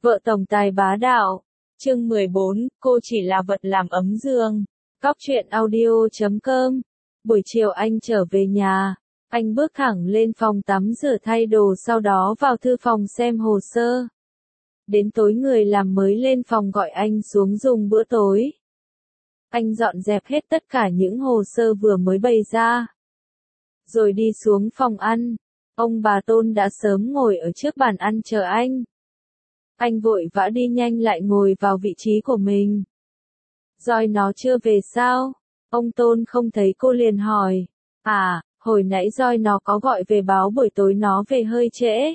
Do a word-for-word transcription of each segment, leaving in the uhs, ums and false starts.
Vợ tổng tài bá đạo. Chương mười bốn, cô chỉ là vật làm ấm giường. Cóc truyện audio chấm com. Buổi chiều anh trở về nhà. Anh bước thẳng lên phòng tắm rửa thay đồ, sau đó vào thư phòng xem hồ sơ. Đến tối người làm mới lên phòng gọi anh xuống dùng bữa tối. Anh dọn dẹp hết tất cả những hồ sơ vừa mới bày ra. Rồi đi xuống phòng ăn. Ông bà Tôn đã sớm ngồi ở trước bàn ăn chờ anh. Anh vội vã đi nhanh lại ngồi vào vị trí của mình. Roi nó chưa về sao? Ông Tôn không thấy cô liền hỏi. À, hồi nãy Roi nó có gọi về báo buổi tối nó về hơi trễ.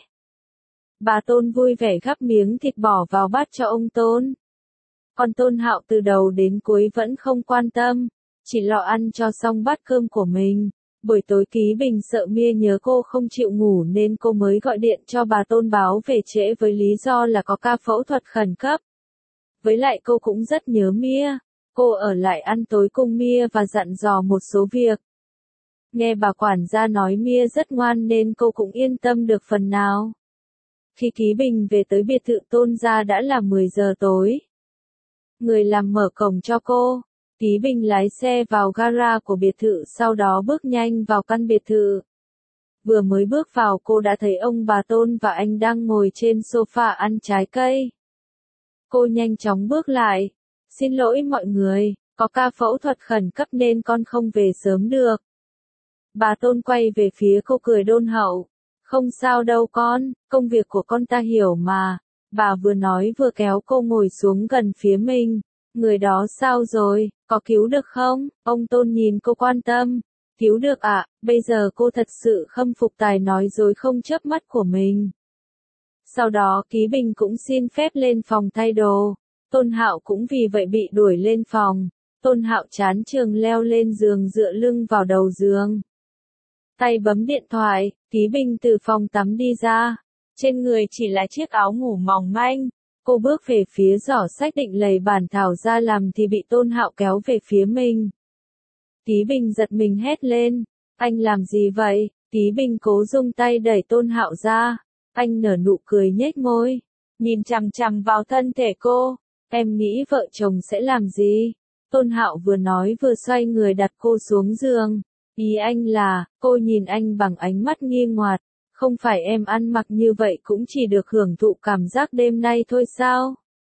Bà Tôn vui vẻ gắp miếng thịt bỏ vào bát cho ông Tôn. Còn Tôn Hạo từ đầu đến cuối vẫn không quan tâm, chỉ lo ăn cho xong bát cơm của mình. Buổi tối Ký Bình sợ Mia nhớ cô không chịu ngủ nên cô mới gọi điện cho bà Tôn báo về trễ với lý do là có ca phẫu thuật khẩn cấp. Với lại cô cũng rất nhớ Mia. Cô ở lại ăn tối cùng Mia và dặn dò một số việc. Nghe bà quản gia nói Mia rất ngoan nên cô cũng yên tâm được phần nào. Khi Ký Bình về tới biệt thự Tôn gia đã là mười giờ tối. Người làm mở cổng cho cô. Ký Bình lái xe vào gara của biệt thự, sau đó bước nhanh vào căn biệt thự. Vừa mới bước vào cô đã thấy ông bà Tôn và anh đang ngồi trên sofa ăn trái cây. Cô nhanh chóng bước lại. Xin lỗi mọi người, có ca phẫu thuật khẩn cấp nên con không về sớm được. Bà Tôn quay về phía cô cười đôn hậu. Không sao đâu con, công việc của con ta hiểu mà. Bà vừa nói vừa kéo cô ngồi xuống gần phía mình. Người đó sao rồi, có cứu được không? Ông Tôn nhìn cô quan tâm. Cứu được ạ, à, bây giờ cô thật sự khâm phục tài nói dối không chớp mắt của mình. Sau đó Ký Bình cũng xin phép lên phòng thay đồ. Tôn Hạo cũng vì vậy bị đuổi lên phòng. Tôn Hạo chán trường leo lên giường dựa lưng vào đầu giường. Tay bấm điện thoại, Ký Bình từ phòng tắm đi ra. Trên người chỉ là chiếc áo ngủ mỏng manh. Cô bước về phía giỏ sách định lấy bản thảo ra làm thì bị Tôn Hạo kéo về phía mình. Ký Bình giật mình hét lên. Anh làm gì vậy? Ký Bình cố dùng tay đẩy Tôn Hạo ra. Anh nở nụ cười nhếch môi. Nhìn chằm chằm vào thân thể cô. Em nghĩ vợ chồng sẽ làm gì? Tôn Hạo vừa nói vừa xoay người đặt cô xuống giường. Ý anh là, cô nhìn anh bằng ánh mắt nghi ngoạt. Không phải em ăn mặc như vậy cũng chỉ được hưởng thụ cảm giác đêm nay thôi sao?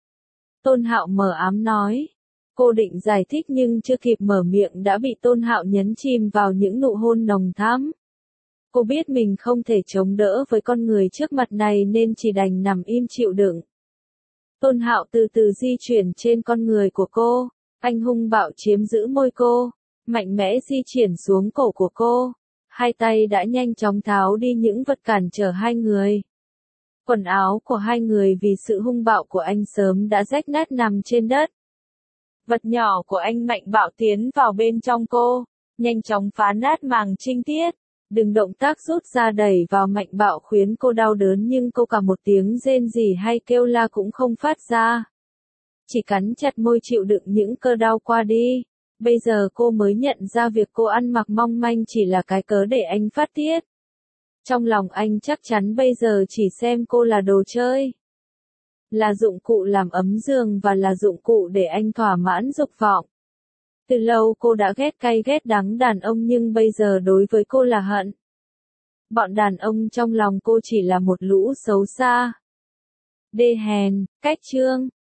Tôn Hạo mờ ám nói. Cô định giải thích nhưng chưa kịp mở miệng đã bị Tôn Hạo nhấn chìm vào những nụ hôn nồng thắm. Cô biết mình không thể chống đỡ với con người trước mặt này nên chỉ đành nằm im chịu đựng. Tôn Hạo từ từ di chuyển trên con người của cô. Anh hung bạo chiếm giữ môi cô. Mạnh mẽ di chuyển xuống cổ của cô. Hai tay đã nhanh chóng tháo đi những vật cản trở hai người. Quần áo của hai người vì sự hung bạo của anh sớm đã rách nát nằm trên đất. Vật nhỏ của anh mạnh bạo tiến vào bên trong cô, nhanh chóng phá nát màng trinh tiết. Đừng động tác rút ra đẩy vào mạnh bạo khiến cô đau đớn nhưng cô cả một tiếng rên rỉ hay kêu la cũng không phát ra. Chỉ cắn chặt môi chịu đựng những cơn đau qua đi. Bây giờ cô mới nhận ra việc cô ăn mặc mong manh chỉ là cái cớ để anh phát tiết. Trong lòng anh chắc chắn bây giờ chỉ xem cô là đồ chơi. Là dụng cụ làm ấm giường và là dụng cụ để anh thỏa mãn dục vọng. Từ lâu cô đã ghét cay ghét đắng đàn ông nhưng bây giờ đối với cô là hận. Bọn đàn ông trong lòng cô chỉ là một lũ xấu xa. Đê hèn, cách chương.